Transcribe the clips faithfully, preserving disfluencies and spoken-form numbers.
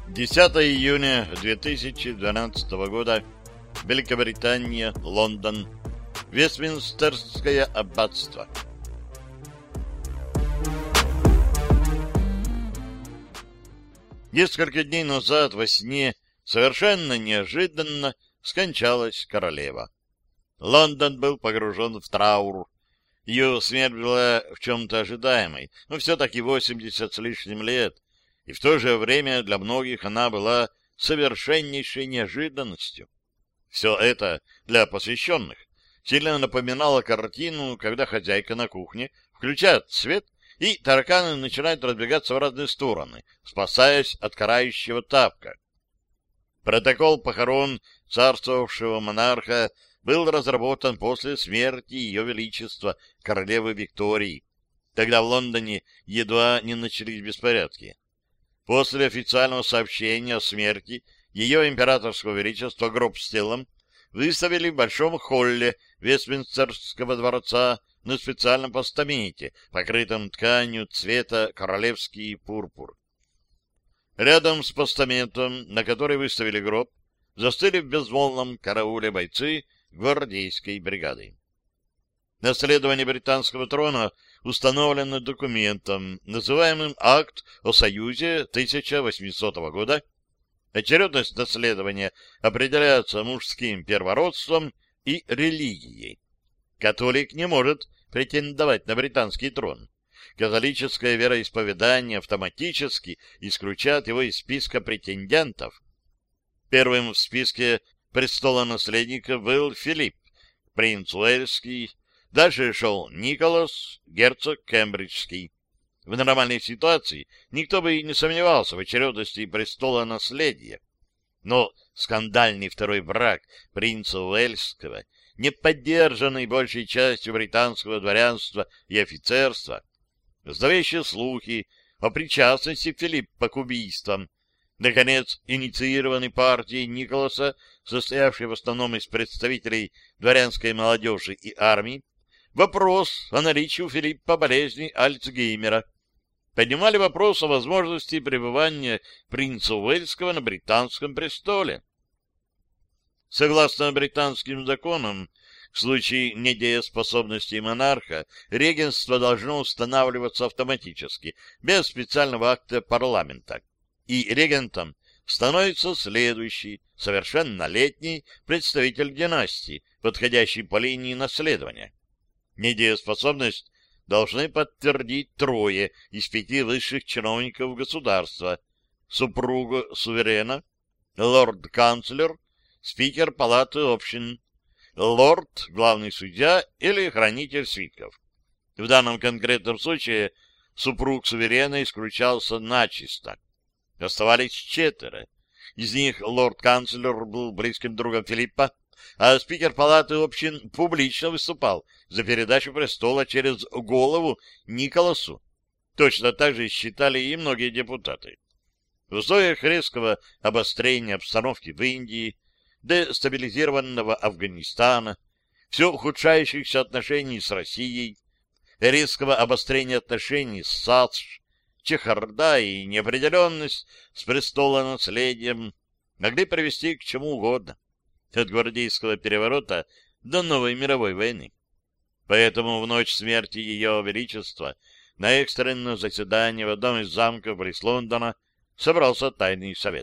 десятое июня две тысячи двенадцатого года. Великобритания, Лондон. Вестминстерское аббатство. Несколько дней назад во сне совершенно неожиданно скончалась королева. Лондон был погружен в траур. Ее смерть была в чем-то ожидаемой, но все-таки восемьдесят с лишним лет, и в то же время для многих она была совершеннейшей неожиданностью. Все это для посвященных сильно напоминало картину, когда хозяйка на кухне включает свет, и тараканы начинают разбегаться в разные стороны, спасаясь от карающего тапка. Протокол похорон царствовавшего монарха был разработан после смерти Ее Величества, королевы Виктории. Тогда в Лондоне едва не начались беспорядки. После официального сообщения о смерти Ее Императорского Величества гроб с телом выставили в большом холле Вестминстерского дворца на специальном постаменте, покрытом тканью цвета королевский пурпур. Рядом с постаментом, на который выставили гроб, застыли в безмолвном карауле бойцы гвардейской бригады. Наследование британского трона установлено документом, называемым «Акт о Союзе» тысяча восьмисотого года. Очередность наследования определяется мужским первородством и религией. Католик не может претендовать на британский трон. Католическое вероисповедание автоматически исключает его из списка претендентов. Первым в списке престолонаследников был Филипп, принц Уэльский. Дальше шел Николас, герцог Кембриджский. В нормальной ситуации никто бы и не сомневался в очередности престола наследия. Но скандальный второй брак принца Уэльского, не поддержанный большей частью британского дворянства и офицерства, зловещие слухи о причастности Филиппа к убийствам, наконец, инициированный партией Николаса, состоявшей в основном из представителей дворянской молодежи и армии, вопрос о наличии у Филиппа болезни Альцгеймера, поднимали вопрос о возможности пребывания принца Уэльского на британском престоле. Согласно британским законам, в случае недееспособности монарха регенство должно устанавливаться автоматически, без специального акта парламента, и регентом становится следующий, совершеннолетний представитель династии, подходящий по линии наследования. Недееспособность должны подтвердить трое из пяти высших чиновников государства: супруга суверена, лорд-канцлер, спикер палаты общин, лорд, главный судья или хранитель свитков. В данном конкретном случае супруг суверена исключался начисто. Оставались четверо. Из них лорд-канцлер был близким другом Филиппа, а спикер палаты общин публично выступал за передачу престола через голову Николасу. Точно так же считали и многие депутаты. В условиях резкого обострения обстановки в Индии, дестабилизированного Афганистана, все ухудшающихся отношений с Россией, резкого обострения отношений с САСШ, чехарда и неопределенность с престолонаследием могли привести к чему угодно, от гвардейского переворота до новой мировой войны. Поэтому в ночь смерти Ее Величества на экстренное заседание в одном из замков близ Лондона собрался Тайный совет.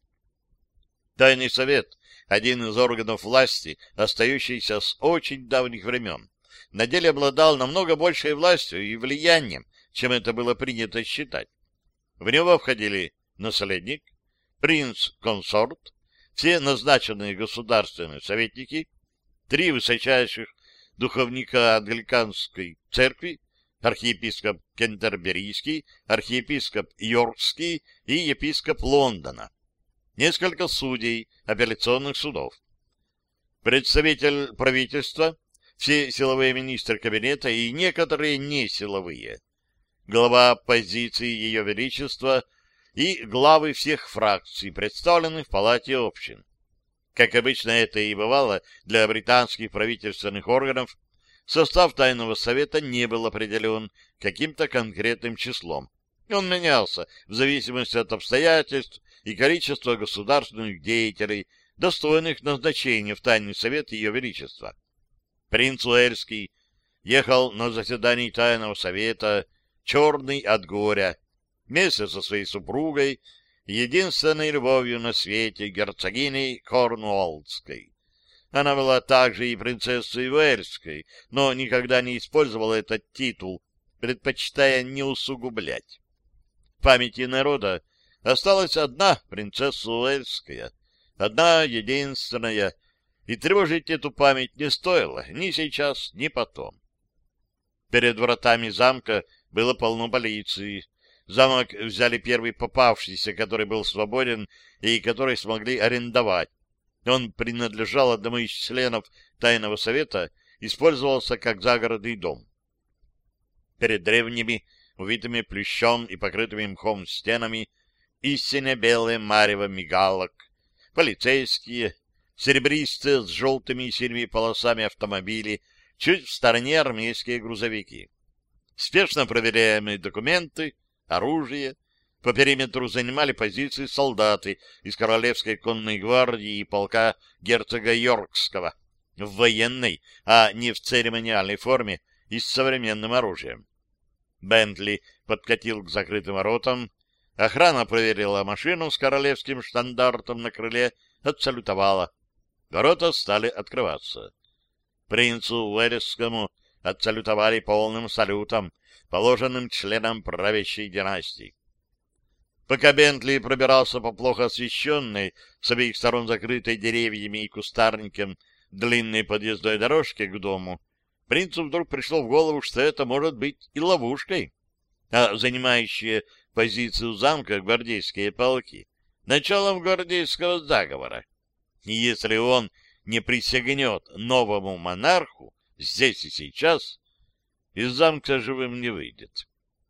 Тайный совет — один из органов власти, остающийся с очень давних времен, на деле обладал намного большей властью и влиянием, чем это было принято считать. В него входили наследник, принц-консорт, все назначенные государственные советники, три высочайших духовника англиканской церкви, архиепископ Кентерберийский, архиепископ Йоркский и епископ Лондона, несколько судей апелляционных судов, представитель правительства, все силовые министры кабинета и некоторые несиловые, глава оппозиции Ее Величества и главы всех фракций, представленных в Палате общин. Как обычно это и бывало для британских правительственных органов, состав Тайного совета не был определен каким-то конкретным числом. Он менялся в зависимости от обстоятельств и количество государственных деятелей, достойных назначения в Тайный совет Ее Величества. Принц Уэльский ехал на заседании Тайного совета, черный от горя, вместе со своей супругой, единственной любовью на свете, герцогиней Корнуоллской. Она была также и принцессой Уэльской, но никогда не использовала этот титул, предпочитая не усугублять. В памяти народа осталась одна принцесса Уэльская, одна единственная, и тревожить эту память не стоило ни сейчас, ни потом. Перед вратами замка было полно полиции. Замок взяли первый попавшийся, который был свободен и который смогли арендовать. Он принадлежал одному из членов Тайного совета, использовался как загородный дом. Перед древними, увитыми плющом и покрытыми мхом стенами, истинно белое марево мигалок, полицейские, серебристые с желтыми и синими полосами автомобили, чуть в стороне армейские грузовики. Спешно проверяемые документы, оружие. По периметру занимали позиции солдаты из Королевской конной гвардии и полка герцога Йоркского в военной, а не в церемониальной форме и с современным оружием. Бентли подкатил к закрытым воротам. Охрана проверила машину с королевским штандартом на крыле, отсалютовала. Ворота стали открываться. Принцу Уэльскому отсалютовали полным салютом, положенным членам правящей династии. Пока Бентли пробирался по плохо освещенной, с обеих сторон закрытой деревьями и кустарником, длинной подъездной дорожке к дому, принцу вдруг пришло в голову, что это может быть и ловушкой, а занимающие позицию замка гвардейские полки — началом гвардейского заговора. И если он не присягнет новому монарху здесь и сейчас, из замка живым не выйдет.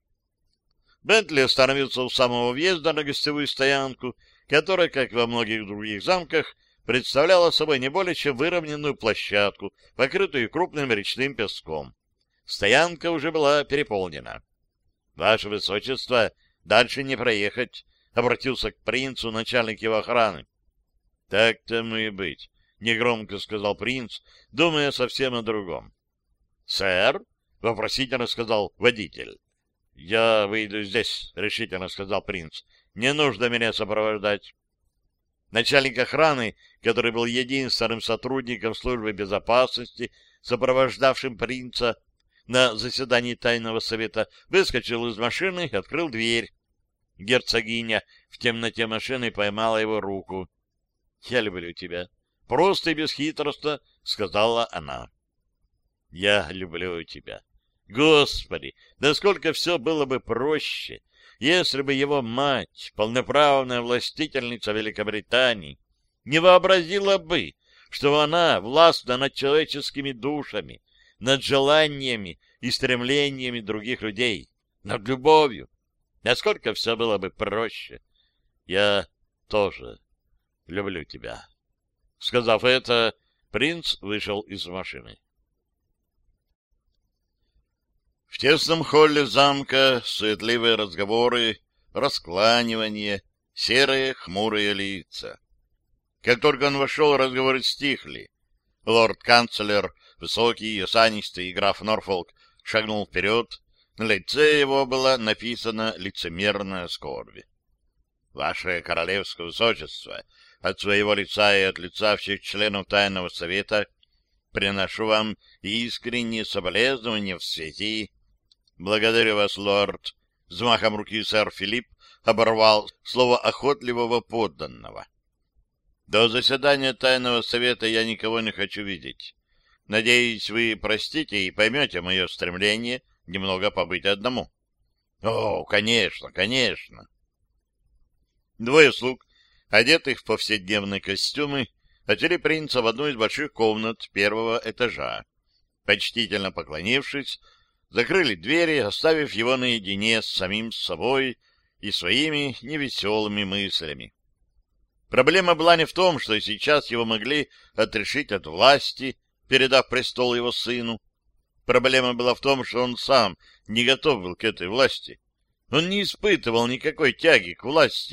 Бентли остановился у самого въезда на гостевую стоянку, которая, как во многих других замках, представляла собой не более чем выровненную площадку, покрытую крупным речным песком. Стоянка уже была переполнена. — Ваше Высочество, дальше не проехать, — обратился к принцу начальник его охраны. — Так-то мы и быть, — негромко сказал принц, думая совсем о другом. — Сэр? — вопросительно сказал водитель. — Я выйду здесь, — решительно сказал принц. — Не нужно меня сопровождать. Начальник охраны, который был единственным сотрудником службы безопасности, сопровождавшим принца на заседании Тайного совета, выскочил из машины и открыл дверь. Герцогиня в темноте машины поймала его руку. — Я люблю тебя. Просто и бесхитростно сказала она. — Я люблю тебя. Господи, насколько все было бы проще, если бы его мать, полноправная властительница Великобритании, не вообразила бы, что она властна над человеческими душами, над желаниями и стремлениями других людей, над любовью. Насколько все было бы проще. Я тоже люблю тебя. Сказав это, принц вышел из машины. В тесном холле замка суетливые разговоры, раскланивание, серые хмурые лица. Как только он вошел, разговоры стихли. Лорд-канцлер, высокий, осанистый граф Норфолк, шагнул вперед. На лице его была написана лицемерная скорбь. — Ваше королевское высочество, от своего лица и от лица всех членов Тайного совета приношу вам искренние соболезнования в связи. — Благодарю вас, лорд. Взмахом руки сэр Филипп оборвал слово охотливого подданного. — До заседания Тайного совета я никого не хочу видеть. Надеюсь, вы простите и поймете мое стремление немного побыть одному. — О, конечно, конечно. Двое слуг, одетых в повседневные костюмы, отвели принца в одну из больших комнат первого этажа. Почтительно поклонившись, закрыли двери, оставив его наедине с самим собой и своими невеселыми мыслями. Проблема была не в том, что сейчас его могли отрешить от власти, передав престол его сыну. Проблема была в том, что он сам не готов был к этой власти. Он не испытывал никакой тяги к власти.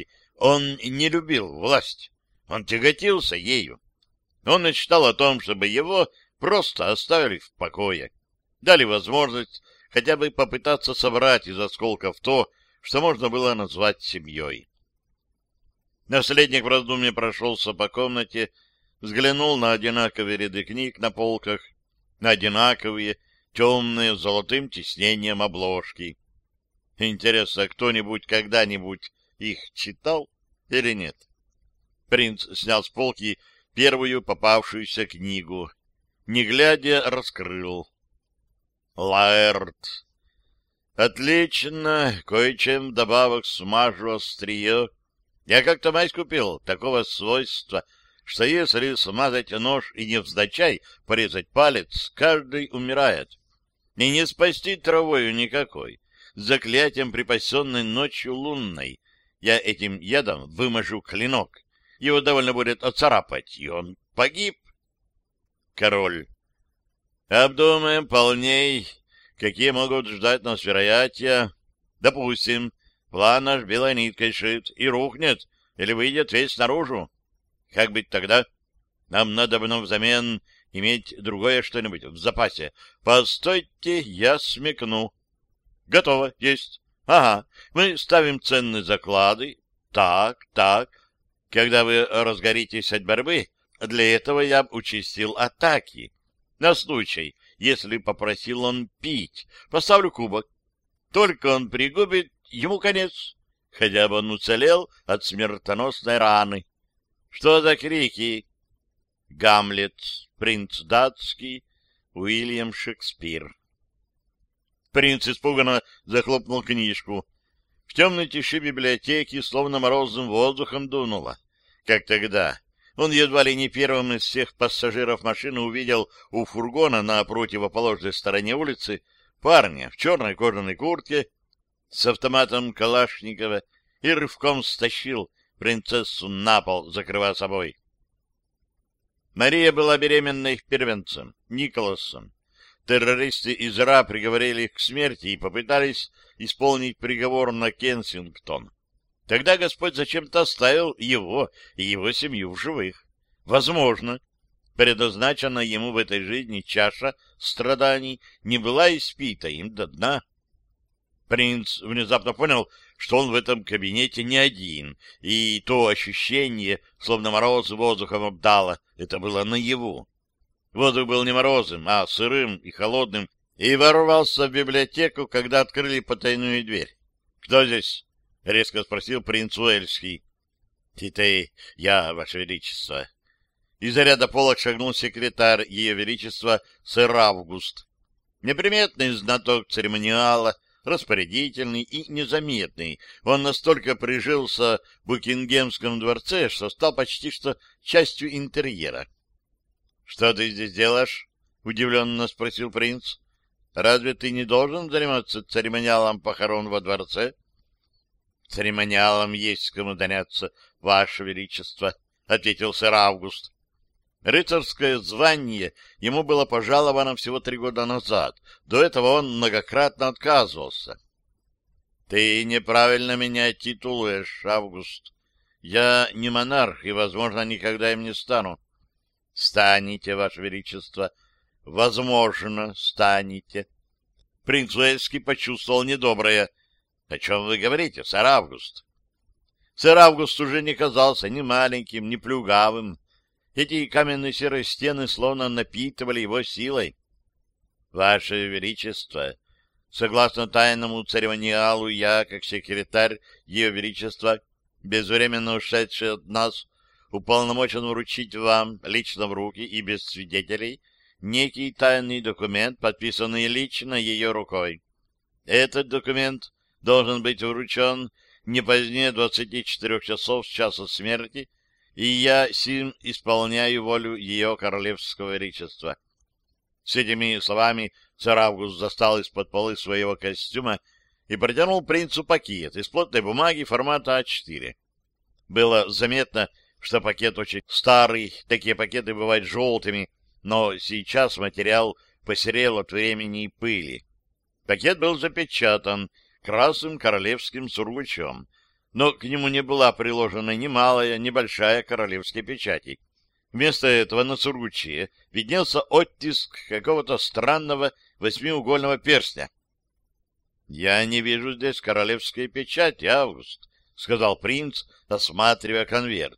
Он не любил власть, он тяготился ею. Он мечтал о том, чтобы его просто оставили в покое, дали возможность хотя бы попытаться собрать из осколков то, что можно было назвать семьей. Наследник в раздумье прошелся по комнате, взглянул на одинаковые ряды книг на полках, на одинаковые, темные, с золотым тиснением обложки. Интересно, кто-нибудь когда-нибудь их читал или нет? Принц снял с полки первую попавшуюся книгу. Не глядя, раскрыл. Лаэрт. Отлично, кое-чем вдобавок смажу острие. Я как-то мазь купил такого свойства, что если смазать нож и невзначай порезать палец, каждый умирает. И не спасти травою никакой. С заклятием, припасенной ночью лунной, я этим ядом выможу клинок. Его довольно будет оцарапать, и он погиб. Король. Обдумаем полней, какие могут ждать нас вероятия. Допустим, план наш белой ниткой шит и рухнет, или выйдет весь наружу. Как быть тогда? Нам надо бы взамен иметь другое что-нибудь в запасе. Постойте, я смекну. Готово, есть. Ага, мы ставим ценные заклады. Так, так. Когда вы разгоритесь от борьбы, для этого я участил атаки. На случай, если попросил он пить, поставлю кубок. Только он пригубит, ему конец. Хотя бы он уцелел от смертоносной раны. Что за крики? Гамлет, принц датский, Уильям Шекспир. Принц испуганно захлопнул книжку. В темной тиши библиотеки словно морозным воздухом дунуло. Как тогда. Он едва ли не первым из всех пассажиров машины увидел у фургона на противоположной стороне улицы парня в черной кожаной куртке с автоматом Калашникова и рывком стащил принцессу на пол, закрывая собой. Мария была беременна их первенцем, Николасом. Террористы из Ра приговорили их к смерти и попытались исполнить приговор на Кенсингтон. Тогда Господь зачем-то оставил его и его семью в живых. Возможно, предназначенная ему в этой жизни чаша страданий не была испита им до дна. Принц внезапно понял, что он в этом кабинете не один, и то ощущение, словно мороз воздухом обдало, это было наяву. Воздух был не морозным, а сырым и холодным, и ворвался в библиотеку, когда открыли потайную дверь. «Кто здесь?» — резко спросил принц Уэльский. — Ты, я, Ваше Величество. Из-за ряда полок шагнул секретарь Ее Величества сэр Август. Неприметный знаток церемониала, распорядительный и незаметный. Он настолько прижился в Букингемском дворце, что стал почти что частью интерьера. — Что ты здесь делаешь? — удивленно спросил принц. — Разве ты не должен заниматься церемониалом похорон во дворце? — Церемониалом есть кому заняться, Ваше Величество, — ответил сэр Август. Рыцарское звание ему было пожаловано всего три года назад. До этого он многократно отказывался. — Ты неправильно меня титулуешь, Август. Я не монарх и, возможно, никогда им не стану. — Станете, Ваше Величество. — Возможно, станете. Принц Уэльский почувствовал недоброе. — О чем вы говорите, сэр Август? Сэр Август уже не казался ни маленьким, ни плюгавым. Эти каменные серые стены словно напитывали его силой. — Ваше Величество, согласно тайному церемониалу, я, как секретарь Ее Величества, безвременно ушедший от нас, уполномочен вручить вам лично в руки и без свидетелей некий тайный документ, подписанный лично ее рукой. Этот документ должен быть вручен не позднее двадцати четырёх часов с часа смерти, и я сим исполняю волю ее королевского величества. С этими словами сэр Август достал из-под полы своего костюма и протянул принцу пакет из плотной бумаги формата а четыре. Было заметно, что пакет очень старый, такие пакеты бывают желтыми, но сейчас материал посерел от времени и пыли. Пакет был запечатан красным королевским сургучом. но к нему не была приложена ни малая, ни большая королевская печати. Вместо этого на сургуче виднелся оттиск какого-то странного восьмиугольного перстня. — Я не вижу здесь королевской печати, Август, — сказал принц, осматривая конверт.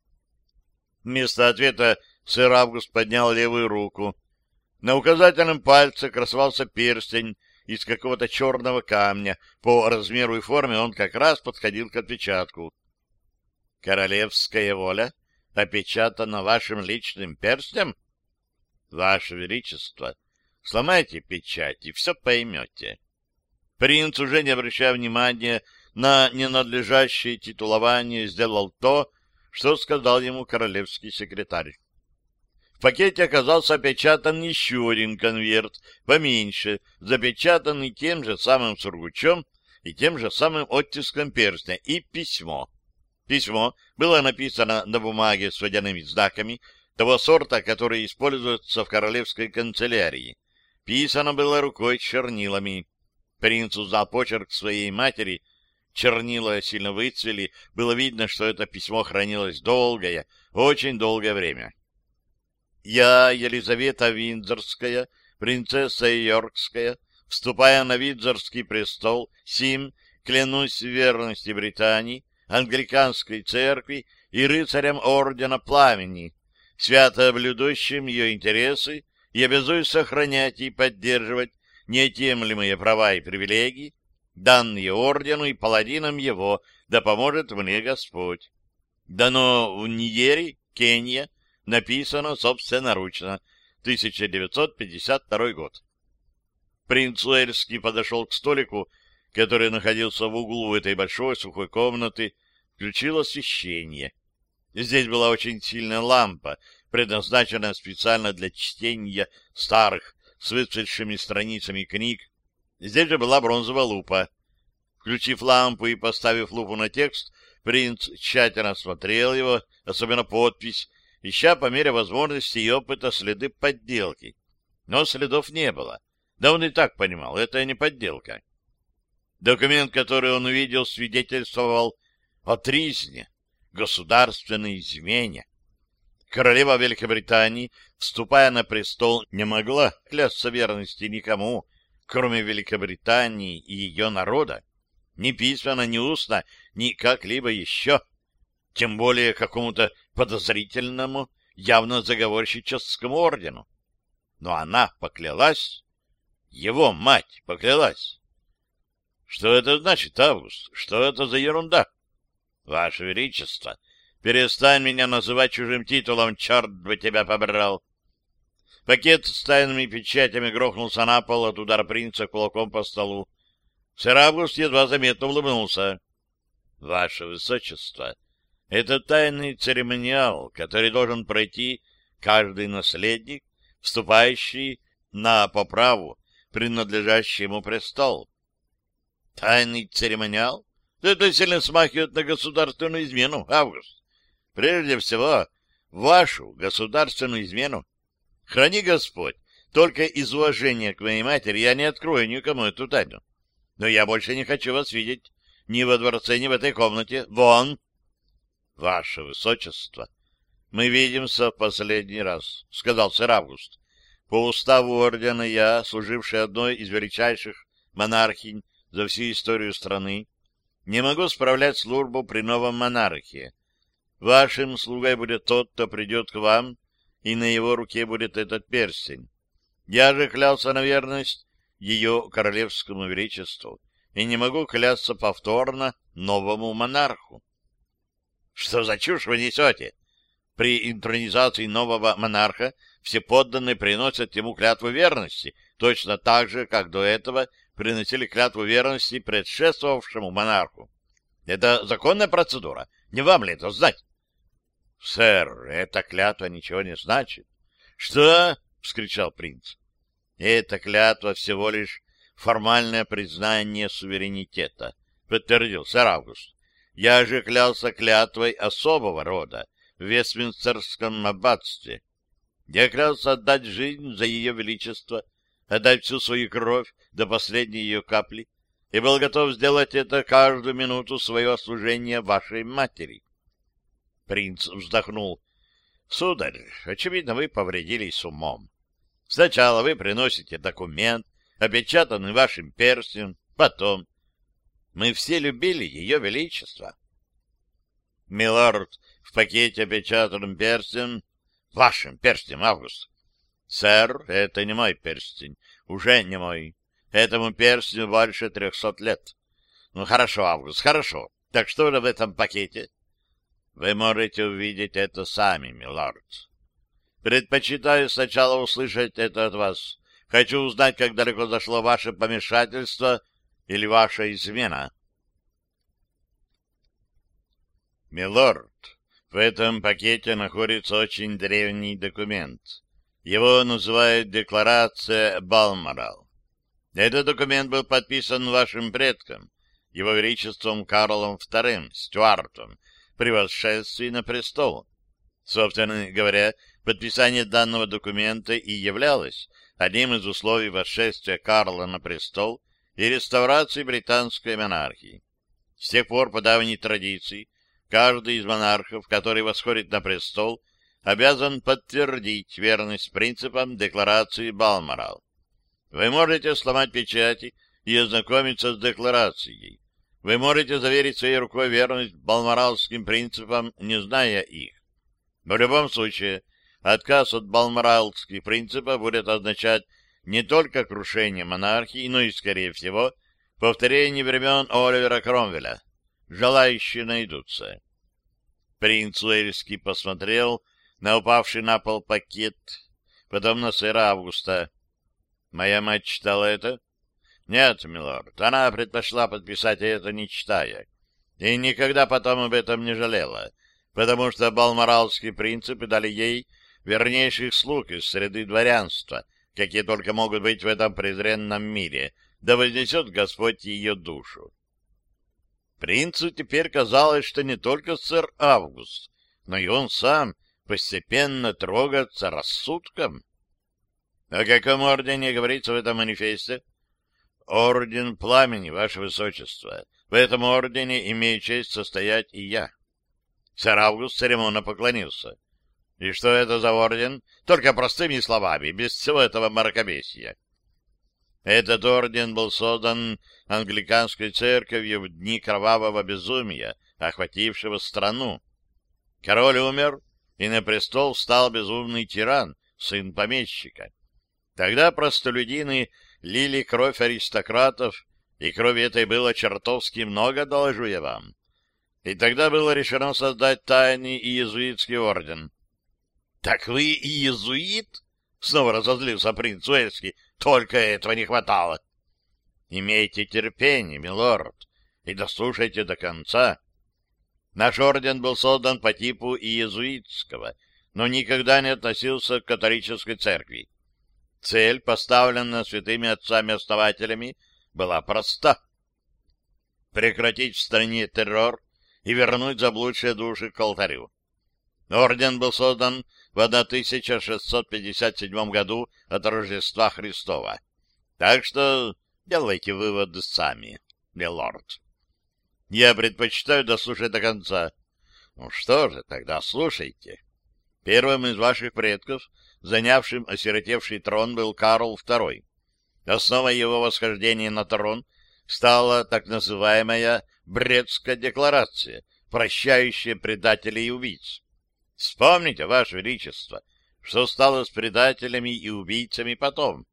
Вместо ответа сэр Август поднял левую руку. На указательном пальце красовался перстень из какого-то черного камня. По размеру и форме он как раз подходил к отпечатку. — Королевская воля опечатана вашим личным перстнем? — Ваше Величество, сломайте печать, и все поймете. Принц, уже не обращая внимания на ненадлежащее титулование, сделал то, что сказал ему королевский секретарь. В пакете оказался опечатан еще один конверт, поменьше, запечатанный тем же самым сургучом и тем же самым оттиском перстня, и письмо. Письмо было написано на бумаге с водяными знаками, того сорта, который используется в королевской канцелярии. Писано было рукой чернилами. Принц узнал почерк своей матери. Чернила сильно выцвели, было видно, что это письмо хранилось долгое, очень долгое время. «Я, Елизавета Виндзорская, принцесса Йоркская, вступая на Виндзорский престол, сим, клянусь в верности Британии, англиканской церкви и рыцарям ордена Пламени, свято блюдущим ее интересы, и обязуюсь сохранять и поддерживать неотъемлемые права и привилегии, данные ордену и паладинам его, да поможет мне Господь. Дано в Ньери, Кения, написано собственноручно, тысяча девятьсот пятьдесят второй год. Принц Уэльский подошел к столику, который находился в углу этой большой сухой комнаты, включил освещение. Здесь была очень сильная лампа, предназначенная специально для чтения старых, с выцветшими страницами книг. Здесь же была бронзовая лупа. Включив лампу и поставив лупу на текст, принц тщательно осмотрел его, особенно подпись, ища по мере возможности и опыта следы подделки. Но следов не было. Да он и так понимал, это не подделка. Документ, который он увидел, свидетельствовал о тризне, государственной измене. Королева Великобритании, вступая на престол, не могла клясться верности никому, кроме Великобритании и ее народа, ни письменно, ни устно, ни как-либо еще, тем более какому-то подозрительному, явно заговорщическому ордену. Но она поклялась, его мать поклялась. Что это значит, Август? Что это за ерунда? Ваше Величество, перестань меня называть чужим титулом, черт бы тебя побрал. Пакет с тайными печатями грохнулся на пол от удара принца кулаком по столу. Сэр Август едва заметно улыбнулся. Ваше Высочество, это тайный церемониал, который должен пройти каждый наследник, вступающий на по праву принадлежащий ему престол. Тайный церемониал? Это сильно смахивает на государственную измену, Август. Прежде всего, вашу государственную измену. Храни Господь, только из уважения к моей матери я не открою никому эту тайну. Но я больше не хочу вас видеть ни во дворце, ни в этой комнате. Вон! Ваше Высочество, мы видимся в последний раз, — сказал сэр Август. По уставу ордена я, служивший одной из величайших монархинь за всю историю страны, не могу справлять службу при новом монархе. Вашим слугой будет тот, кто придет к вам, и на его руке будет этот перстень. Я же клялся на верность ее королевскому величеству и не могу клясться повторно новому монарху. Что за чушь вы несете? При интронизации нового монарха все подданные приносят ему клятву верности, точно так же, как до этого приносили клятву верности предшествовавшему монарху. Это законная процедура. Не вам ли это знать? — Сэр, эта клятва ничего не значит. — Что? — вскричал принц. — Эта клятва всего лишь формальное признание суверенитета, — подтвердил сэр Август. — Я же клялся клятвой особого рода в Вестминстерском аббатстве. Я клялся отдать жизнь за ее величество, отдать всю свою кровь до последней ее капли. и был готов сделать это каждую минуту своего служения вашей матери. Принц вздохнул. Сударь, очевидно, вы повредились умом. Сначала вы приносите документ, опечатанный вашим перстнем, потом... Мы все любили ее величество. Милорд, в пакете, опечатанном перстнем... Вашим перстнем, Август. Сэр, это не мой перстень. Уже не мой. Этому перстню больше трехсот лет. Ну, хорошо, Август, хорошо. Так что же в этом пакете? Вы можете увидеть это сами, милорд. Предпочитаю сначала услышать это от вас. Хочу узнать, как далеко зашло ваше помешательство или ваша измена. Милорд, в этом пакете находится очень древний документ. Его называют «Декларация Балморал». Этот документ был подписан вашим предком, его величеством Карлом вторым, Стюартом, при восшествии на престол. Собственно говоря, подписание данного документа и являлось одним из условий восшествия Карла на престол и реставрации британской монархии. С тех пор, по давней традиции, каждый из монархов, который восходит на престол, обязан подтвердить верность принципам декларации Балморал. Вы можете сломать печати и ознакомиться с декларацией. Вы можете заверить своей рукой верность балморалским принципам, не зная их. В любом случае, отказ от балморалских принципов будет означать не только крушение монархии, но и, скорее всего, повторение времен Оливера Кромвеля. Желающие найдутся. Принц Уэльский посмотрел на упавший на пол пакет, потом на сэра Августа. Моя мать читала это? Нет, милорд, она предпочла подписать это, не читая, и никогда потом об этом не жалела, потому что балморалские принципы дали ей вернейших слуг из среды дворянства, какие только могут быть в этом презренном мире, да вознесет Господь ее душу. Принцу теперь казалось, что не только сэр Август, но и он сам постепенно трогается рассудком. О каком ордене говорится в этом манифесте? Орден Пламени, ваше высочество. В этом ордене имею честь состоять и я. Сэр Август церемонно поклонился. И что это за орден? Только простыми словами, без всего этого мракобесия. Этот орден был создан англиканской церковью в дни кровавого безумия, охватившего страну. Король умер, и на престол встал безумный тиран, сын помещика. Тогда простолюдины лили кровь аристократов, и крови этой было чертовски много, доложу я вам. И тогда было решено создать тайный иезуитский орден. — Так вы иезуит? — снова разозлился принц Уэльский. — Только этого не хватало. — Имейте терпение, милорд, и дослушайте до конца. Наш орден был создан по типу иезуитского, но никогда не относился к католической церкви. Цель, поставленная святыми отцами-основателями, была проста — прекратить в стране террор и вернуть заблудшие души к алтарю. Орден был создан в тысяча шестьсот пятьдесят седьмом году от Рождества Христова. Так что делайте выводы сами, милорд. Я предпочитаю дослушать до конца. Ну что же, тогда слушайте. Первым из ваших предков, занявшим осиротевший трон, был Карл второй. Основой его восхождения на трон стала так называемая Брестская декларация, прощающая предателей и убийц. Вспомните, Ваше Величество, что стало с предателями и убийцами потом.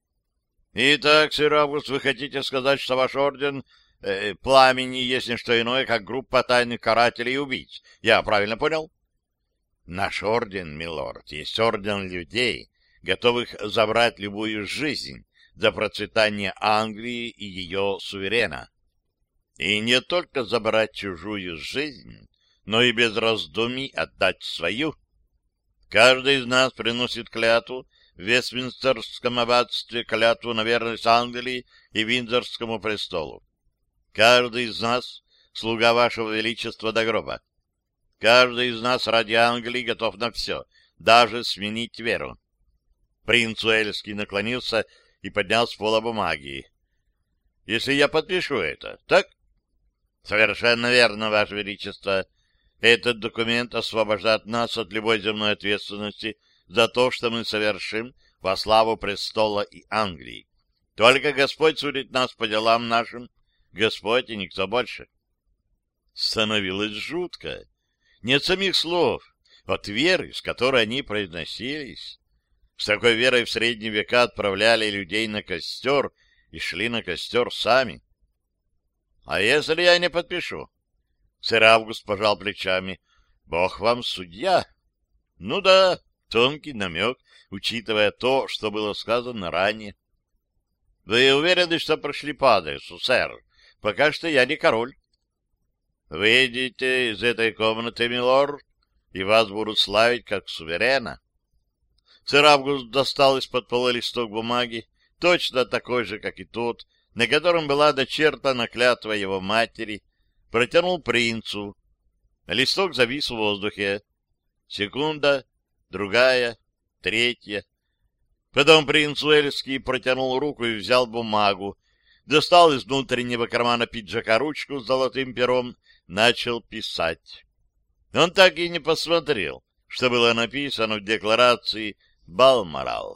Итак, сэр Август, вы хотите сказать, что ваш орден э, Пламени есть не что иное, как группа тайных карателей и убийц? Я правильно понял? Наш орден, милорд, есть орден людей, готовых забрать любую жизнь за процветание Англии и ее суверена. И не только забрать чужую жизнь, но и без раздумий отдать свою. Каждый из нас приносит клятву в Вестминстерском аббатстве, клятву на верность Англии и Виндзорскому престолу. Каждый из нас — слуга вашего величества до гроба. Каждый из нас ради Англии готов на все, даже сменить веру. Принц Уэльский наклонился и поднял с пола бумаги. если я подпишу это, так? Совершенно верно, Ваше Величество. Этот документ освобождает нас от любой земной ответственности за то, что мы совершим во славу престола и Англии. Только Господь судит нас по делам нашим, Господь и никто больше. Становилось жутко. Не от самих слов, от веры, с которой они произносились. С такой верой в средние века отправляли людей на костер и шли на костер сами. А если я не подпишу? Сэр Август пожал плечами. Бог вам судья. Ну да, тонкий намек, учитывая то, что было сказано ранее. Вы уверены, что прошли по адресу, сэр? Пока что я не король. Выйдите из этой комнаты, милорд, и вас будут славить как суверена. Сэр Август достал из-под пола листок бумаги, точно такой же, как и тот, на котором была начертана клятва его матери, протянул принцу. Листок завис в воздухе. Секунда, другая, третья. Потом принц Уэльский протянул руку и взял бумагу, достал из внутреннего кармана пиджака ручку с золотым пером, начал писать. Он так и не посмотрел, что было написано в декларации Балморал.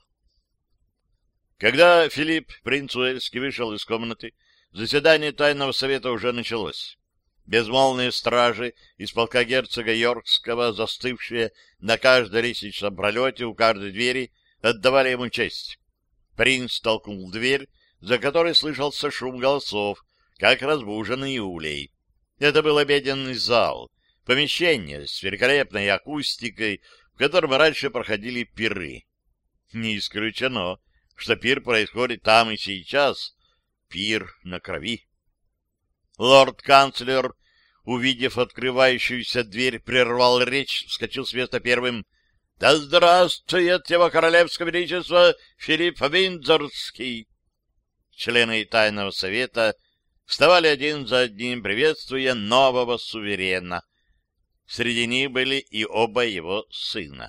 Когда Филипп, принц Уэльский, вышел из комнаты, заседание Тайного совета уже началось. Безмолвные стражи из полка герцога Йоркского, застывшие на каждой лестничном пролете у каждой двери, отдавали ему честь. Принц толкнул дверь, за которой слышался шум голосов, как разбуженный улей. Это был обеденный зал, помещение с великолепной акустикой, в котором раньше проходили пиры. Не исключено, что пир происходит там и сейчас, пир на крови. Лорд-канцлер, увидев открывающуюся дверь, прервал речь, вскочил с места первым. «Да здравствует его королевское величество Филипп Виндзорский!» Члены Тайного совета вставали один за одним, приветствуя нового суверена. Среди них были и оба его сына.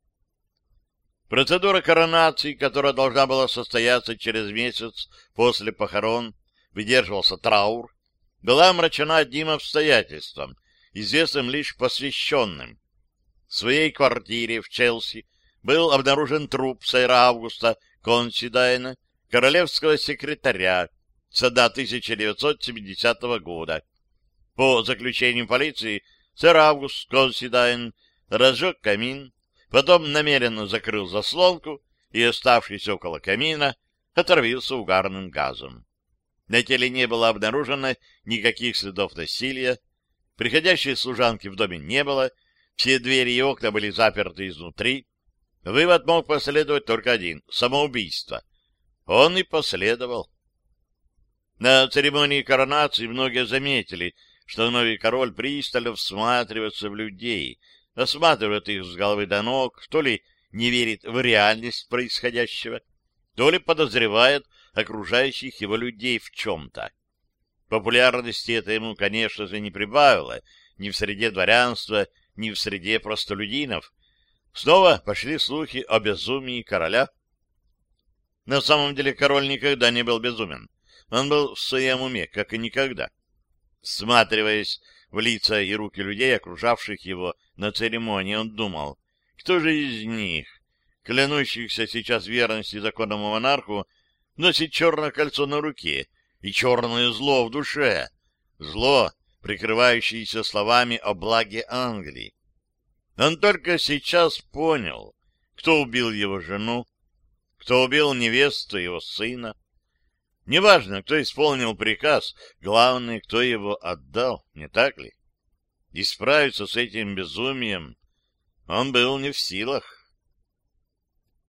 Процедура коронации, которая должна была состояться через месяц после похорон, выдерживался траур, была омрачена одним обстоятельством, известным лишь посвященным. В своей квартире в Челси был обнаружен труп сэра Августа Консидайна, королевского секретаря, со дна тысяча девятьсот семидесятого года. По заключению полиции, сэр Август Консидайн разжег камин, потом намеренно закрыл заслонку и, оставшись около камина, отравился угарным газом. На теле не было обнаружено никаких следов насилия, приходящей служанки в доме не было, все двери и окна были заперты изнутри. Вывод мог последовать только один — самоубийство. Он и последовал. На церемонии коронации многие заметили, что новый король пристально всматривается в людей, осматривает их с головы до ног, то ли не верит в реальность происходящего, то ли подозревает окружающих его людей в чем-то. Популярности это ему, конечно же, не прибавило ни в среде дворянства, ни в среде простолюдинов. Снова пошли слухи о безумии короля. На самом деле король никогда не был безумен. Он был в своем уме, как и никогда. Всматриваясь в лица и руки людей, окружавших его на церемонии, он думал, кто же из них, клянущихся сейчас верности законному монарху, носит черное кольцо на руке и черное зло в душе, зло, прикрывающееся словами о благе Англии. Он только сейчас понял, кто убил его жену, кто убил невесту его сына. Неважно, кто исполнил приказ, главное, кто его отдал, не так ли? И справиться с этим безумием он был не в силах.